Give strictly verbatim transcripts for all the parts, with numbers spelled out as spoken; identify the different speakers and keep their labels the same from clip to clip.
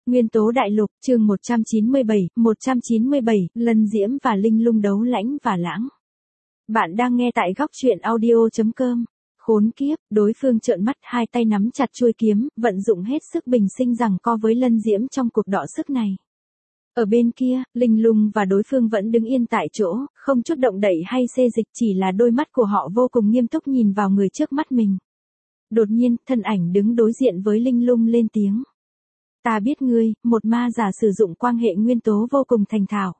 Speaker 1: Nguyên tố đại lục, chương một trăm chín mươi bảy, một trăm chín mươi bảy, Lân Diễm và Linh Lung đấu lãnh và lãng. Bạn đang nghe tại góc truyện audio chấm com. Khốn kiếp, đối phương trợn mắt, hai tay nắm chặt chuôi kiếm, vận dụng hết sức bình sinh giằng co với Lân Diễm trong cuộc đọ sức này. Ở bên kia, Linh Lung và đối phương vẫn đứng yên tại chỗ, không chút động đậy hay xê dịch, chỉ là đôi mắt của họ vô cùng nghiêm túc nhìn vào người trước mắt mình. Đột nhiên, thân ảnh đứng đối diện với Linh Lung lên tiếng. Ta biết ngươi, một ma giả sử dụng quang hệ nguyên tố vô cùng thành thạo.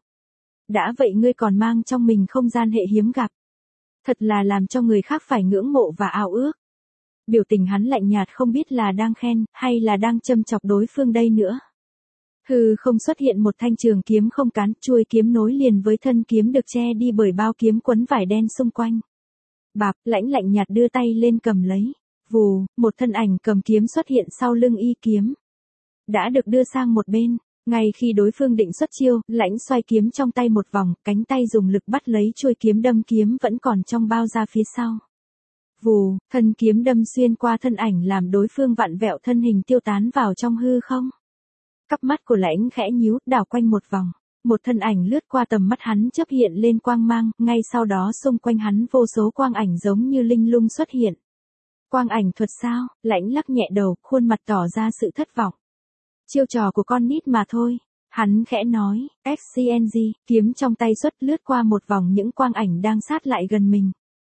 Speaker 1: Đã vậy ngươi còn mang trong mình không gian hệ hiếm gặp. Thật là làm cho người khác phải ngưỡng mộ và ao ước. Biểu tình hắn lạnh nhạt, không biết là đang khen, hay là đang châm chọc đối phương đây nữa. Hừ, không xuất hiện một thanh trường kiếm không cán, chuôi kiếm nối liền với thân kiếm được che đi bởi bao kiếm quấn vải đen xung quanh. Bạp, lãnh lạnh nhạt đưa tay lên cầm lấy. Vù, một thân ảnh cầm kiếm xuất hiện sau lưng y kiếm. Đã được đưa sang một bên, ngay khi đối phương định xuất chiêu, lãnh xoay kiếm trong tay một vòng, cánh tay dùng lực bắt lấy chuôi kiếm đâm kiếm vẫn còn trong bao ra phía sau. Vù, thân kiếm đâm xuyên qua thân ảnh làm đối phương vặn vẹo thân hình tiêu tán vào trong hư không. Cặp mắt của lãnh khẽ nhíu, đảo quanh một vòng. Một thân ảnh lướt qua tầm mắt hắn chớp hiện lên quang mang, ngay sau đó xung quanh hắn vô số quang ảnh giống như linh lung xuất hiện. Quang ảnh thuật sao? Lãnh lắc nhẹ đầu, khuôn mặt tỏ ra sự thất vọng. Chiêu trò của con nít mà thôi. Hắn khẽ nói, ích xê en giê, kiếm trong tay xuất lướt qua một vòng những quang ảnh đang sát lại gần mình.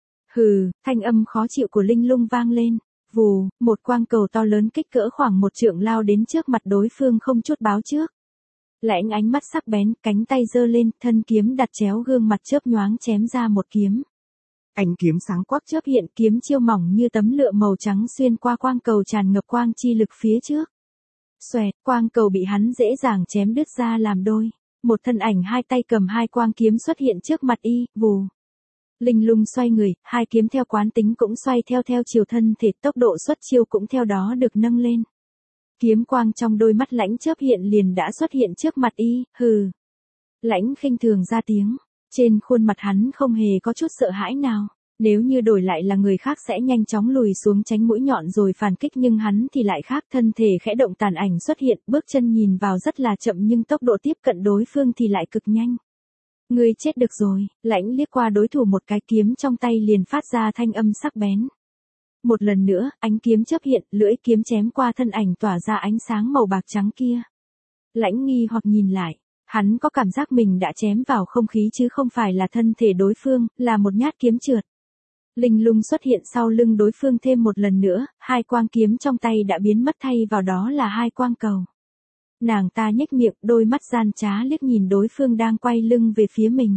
Speaker 1: Hừ, thanh âm khó chịu của Linh Lung vang lên. Vù, một quang cầu to lớn kích cỡ khoảng một trượng lao đến trước mặt đối phương không chút báo trước. Lãnh ánh mắt sắc bén, cánh tay giơ lên, thân kiếm đặt chéo gương mặt chớp nhoáng chém ra một kiếm. Ánh kiếm sáng quắc chớp hiện, kiếm chiêu mỏng như tấm lụa màu trắng xuyên qua quang cầu tràn ngập quang chi lực phía trước. Xoẹt, quang cầu bị hắn dễ dàng chém đứt ra làm đôi. Một thân ảnh hai tay cầm hai quang kiếm xuất hiện trước mặt y, vù. Linh Lung xoay người, hai kiếm theo quán tính cũng xoay theo theo chiều thân thể, tốc độ xuất chiêu cũng theo đó được nâng lên. Kiếm quang trong đôi mắt lãnh chớp hiện liền đã xuất hiện trước mặt y, hừ. Lãnh khinh thường ra tiếng, trên khuôn mặt hắn không hề có chút sợ hãi nào. Nếu như đổi lại là người khác sẽ nhanh chóng lùi xuống tránh mũi nhọn rồi phản kích, nhưng hắn thì lại khác, thân thể khẽ động, tàn ảnh xuất hiện, bước chân nhìn vào rất là chậm nhưng tốc độ tiếp cận đối phương thì lại cực nhanh. Ngươi chết được rồi, lãnh liếc qua đối thủ một cái, kiếm trong tay liền phát ra thanh âm sắc bén. Một lần nữa, ánh kiếm chớp hiện, lưỡi kiếm chém qua thân ảnh tỏa ra ánh sáng màu bạc trắng kia. Lãnh nghi hoặc nhìn lại. Hắn có cảm giác mình đã chém vào không khí chứ không phải là thân thể đối phương, là một nhát kiếm trượt. Linh Lung xuất hiện sau lưng đối phương thêm một lần nữa, hai quang kiếm trong tay đã biến mất, thay vào đó là hai quang cầu. Nàng ta nhếch miệng, đôi mắt gian trá liếc nhìn đối phương đang quay lưng về phía mình.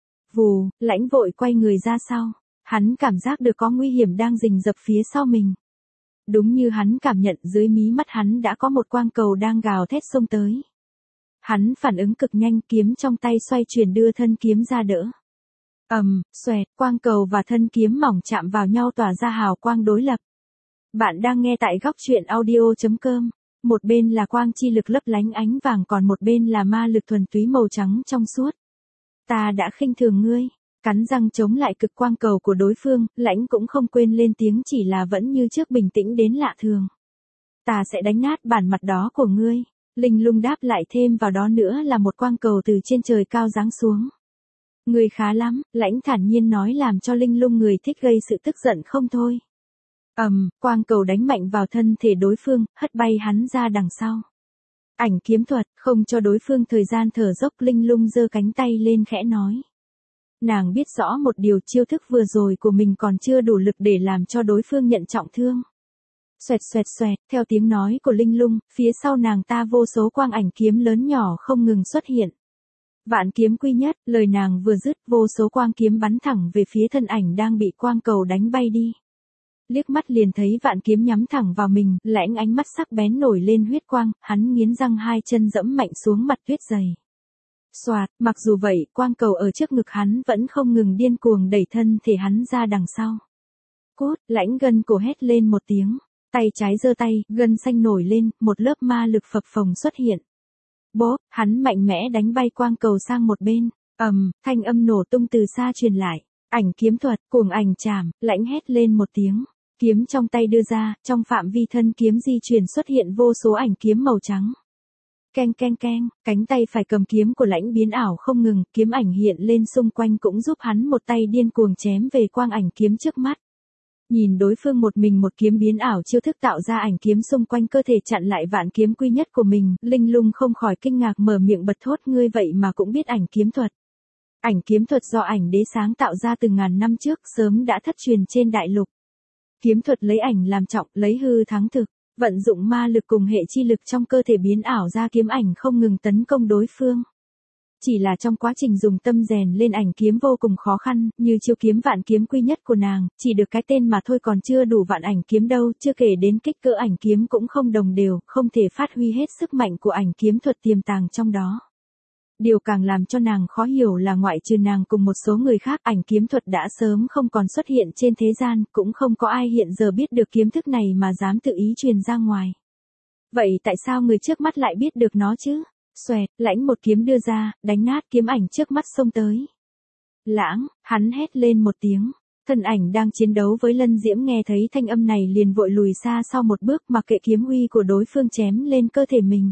Speaker 1: Vù, lãnh vội quay người ra sau. Hắn cảm giác được có nguy hiểm đang rình rập phía sau mình. Đúng như hắn cảm nhận, dưới mí mắt hắn đã có một quang cầu đang gào thét xông tới. Hắn phản ứng cực nhanh, kiếm trong tay xoay chuyển đưa thân kiếm ra đỡ. Ầm, um, xoẹt, quang cầu và thân kiếm mỏng chạm vào nhau tỏa ra hào quang đối lập. Bạn đang nghe tại góc truyện audio chấm com. Một bên là quang chi lực lấp lánh ánh vàng, còn một bên là ma lực thuần túy màu trắng trong suốt. Ta đã khinh thường ngươi. Cắn răng chống lại cực quang cầu của đối phương, lãnh cũng không quên lên tiếng, chỉ là vẫn như trước bình tĩnh đến lạ thường. Ta sẽ đánh nát bản mặt đó của ngươi. Linh Lung đáp lại, thêm vào đó nữa là một quang cầu từ trên trời cao giáng xuống. Ngươi khá lắm, lãnh thản nhiên nói, làm cho Linh Lung người thích gây sự tức giận không thôi. Ầm, um, quang cầu đánh mạnh vào thân thể đối phương, hất bay hắn ra đằng sau. Ảnh kiếm thuật, không cho đối phương thời gian thở dốc, Linh Lung giơ cánh tay lên khẽ nói. Nàng biết rõ một điều, chiêu thức vừa rồi của mình còn chưa đủ lực để làm cho đối phương nhận trọng thương. Xoẹt xoẹt xoẹt, theo tiếng nói của Linh Lung, phía sau nàng ta vô số quang ảnh kiếm lớn nhỏ không ngừng xuất hiện. Vạn kiếm quy nhất, lời nàng vừa dứt, vô số quang kiếm bắn thẳng về phía thân ảnh đang bị quang cầu đánh bay đi. Liếc mắt liền thấy vạn kiếm nhắm thẳng vào mình, lãnh ánh mắt sắc bén nổi lên huyết quang, hắn nghiến răng hai chân dẫm mạnh xuống mặt tuyết dày. Xoạt, mặc dù vậy, quang cầu ở trước ngực hắn vẫn không ngừng điên cuồng đẩy thân thể hắn ra đằng sau. Cốt, lãnh gân cổ hét lên một tiếng, tay trái giơ tay, gân xanh nổi lên, một lớp ma lực phập phồng xuất hiện. Bốp, hắn mạnh mẽ đánh bay quang cầu sang một bên, ầm, um, thanh âm nổ tung từ xa truyền lại. Ảnh kiếm thuật, cuồng ảnh chảm, lãnh hét lên một tiếng. Kiếm trong tay đưa ra, trong phạm vi thân kiếm di chuyển xuất hiện vô số ảnh kiếm màu trắng. Keng keng keng, cánh tay phải cầm kiếm của Lãnh biến ảo không ngừng, kiếm ảnh hiện lên xung quanh cũng giúp hắn một tay điên cuồng chém về quang ảnh kiếm trước mắt. Nhìn đối phương một mình một kiếm biến ảo chiêu thức tạo ra ảnh kiếm xung quanh cơ thể chặn lại vạn kiếm quy nhất của mình, Linh Lung không khỏi kinh ngạc mở miệng bật thốt, ngươi vậy mà cũng biết ảnh kiếm thuật. Ảnh kiếm thuật do ảnh đế sáng tạo ra từ ngàn năm trước, sớm đã thất truyền trên đại lục. Kiếm thuật lấy ảnh làm trọng, lấy hư thắng thực, vận dụng ma lực cùng hệ chi lực trong cơ thể biến ảo ra kiếm ảnh không ngừng tấn công đối phương. Chỉ là trong quá trình dùng tâm rèn lên ảnh kiếm vô cùng khó khăn, như chiêu kiếm vạn kiếm quy nhất của nàng, chỉ được cái tên mà thôi còn chưa đủ vạn ảnh kiếm đâu, chưa kể đến kích cỡ ảnh kiếm cũng không đồng đều, không thể phát huy hết sức mạnh của ảnh kiếm thuật tiềm tàng trong đó. Điều càng làm cho nàng khó hiểu là ngoại trừ nàng cùng một số người khác, ảnh kiếm thuật đã sớm không còn xuất hiện trên thế gian, cũng không có ai hiện giờ biết được kiếm thức này mà dám tự ý truyền ra ngoài. Vậy tại sao người trước mắt lại biết được nó chứ? Xoẹt, Lãnh một kiếm đưa ra, đánh nát kiếm ảnh trước mắt xông tới. Lãng, hắn hét lên một tiếng. Thân ảnh đang chiến đấu với Lân Diễm nghe thấy thanh âm này liền vội lùi xa sau một bước mặc kệ kiếm uy của đối phương chém lên cơ thể mình.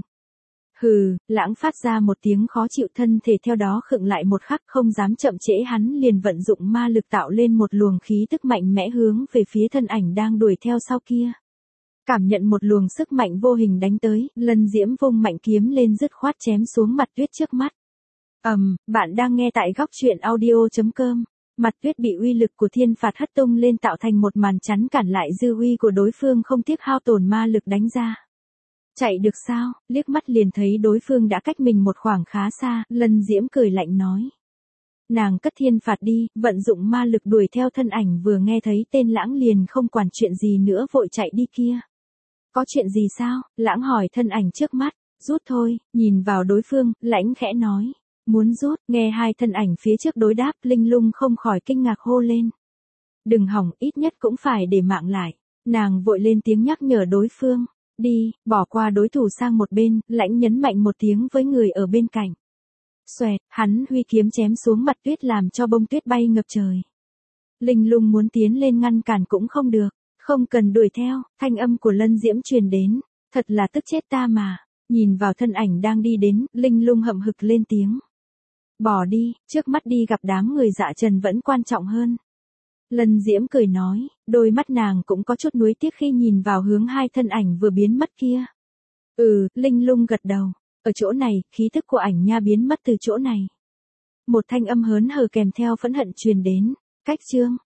Speaker 1: Hừ, Lãng phát ra một tiếng khó chịu, thân thể theo đó khựng lại một khắc, không dám chậm trễ, hắn liền vận dụng ma lực tạo lên một luồng khí tức mạnh mẽ hướng về phía thân ảnh đang đuổi theo sau kia. Cảm nhận một luồng sức mạnh vô hình đánh tới, Lân Diễm vung mạnh kiếm lên dứt khoát chém xuống Mặt Tuyết trước mắt. Ầm, um, bạn đang nghe tại góc truyện audio chấm com. Mặt Tuyết bị uy lực của thiên phạt hất tung lên tạo thành một màn chắn cản lại dư uy của đối phương, không tiếc hao tổn ma lực đánh ra. Chạy được sao? Liếc mắt liền thấy đối phương đã cách mình một khoảng khá xa, Lân Diễm cười lạnh nói. Nàng cất thiên phạt đi, vận dụng ma lực đuổi theo thân ảnh vừa nghe thấy tên Lãng liền không quản chuyện gì nữa vội chạy đi kia. Có chuyện gì sao? Lãng hỏi thân ảnh trước mắt. Rút thôi, nhìn vào đối phương, Lãnh khẽ nói. Muốn rút, nghe hai thân ảnh phía trước đối đáp, Linh Lung không khỏi kinh ngạc hô lên. Đừng hỏng, ít nhất cũng phải để mạng lại. Nàng vội lên tiếng nhắc nhở đối phương. Đi, bỏ qua đối thủ sang một bên, Lãnh nhấn mạnh một tiếng với người ở bên cạnh. Xoẹt, hắn huy kiếm chém xuống Mặt Tuyết làm cho bông tuyết bay ngập trời. Linh Lung muốn tiến lên ngăn cản cũng không được. Không cần đuổi theo, thanh âm của Lân Diễm truyền đến. Thật là tức chết ta mà. Nhìn vào thân ảnh đang đi đến, Linh Lung hậm hực lên tiếng. Bỏ đi, trước mắt đi gặp đám người dạ trần vẫn quan trọng hơn. Lân Diễm cười nói, đôi mắt nàng cũng có chút nuối tiếc khi nhìn vào hướng hai thân ảnh vừa biến mất kia. Ừ, Linh Lung gật đầu. Ở chỗ này, khí thức của ảnh nha biến mất từ chỗ này. Một thanh âm hớn hở kèm theo phẫn hận truyền đến. Cách chương,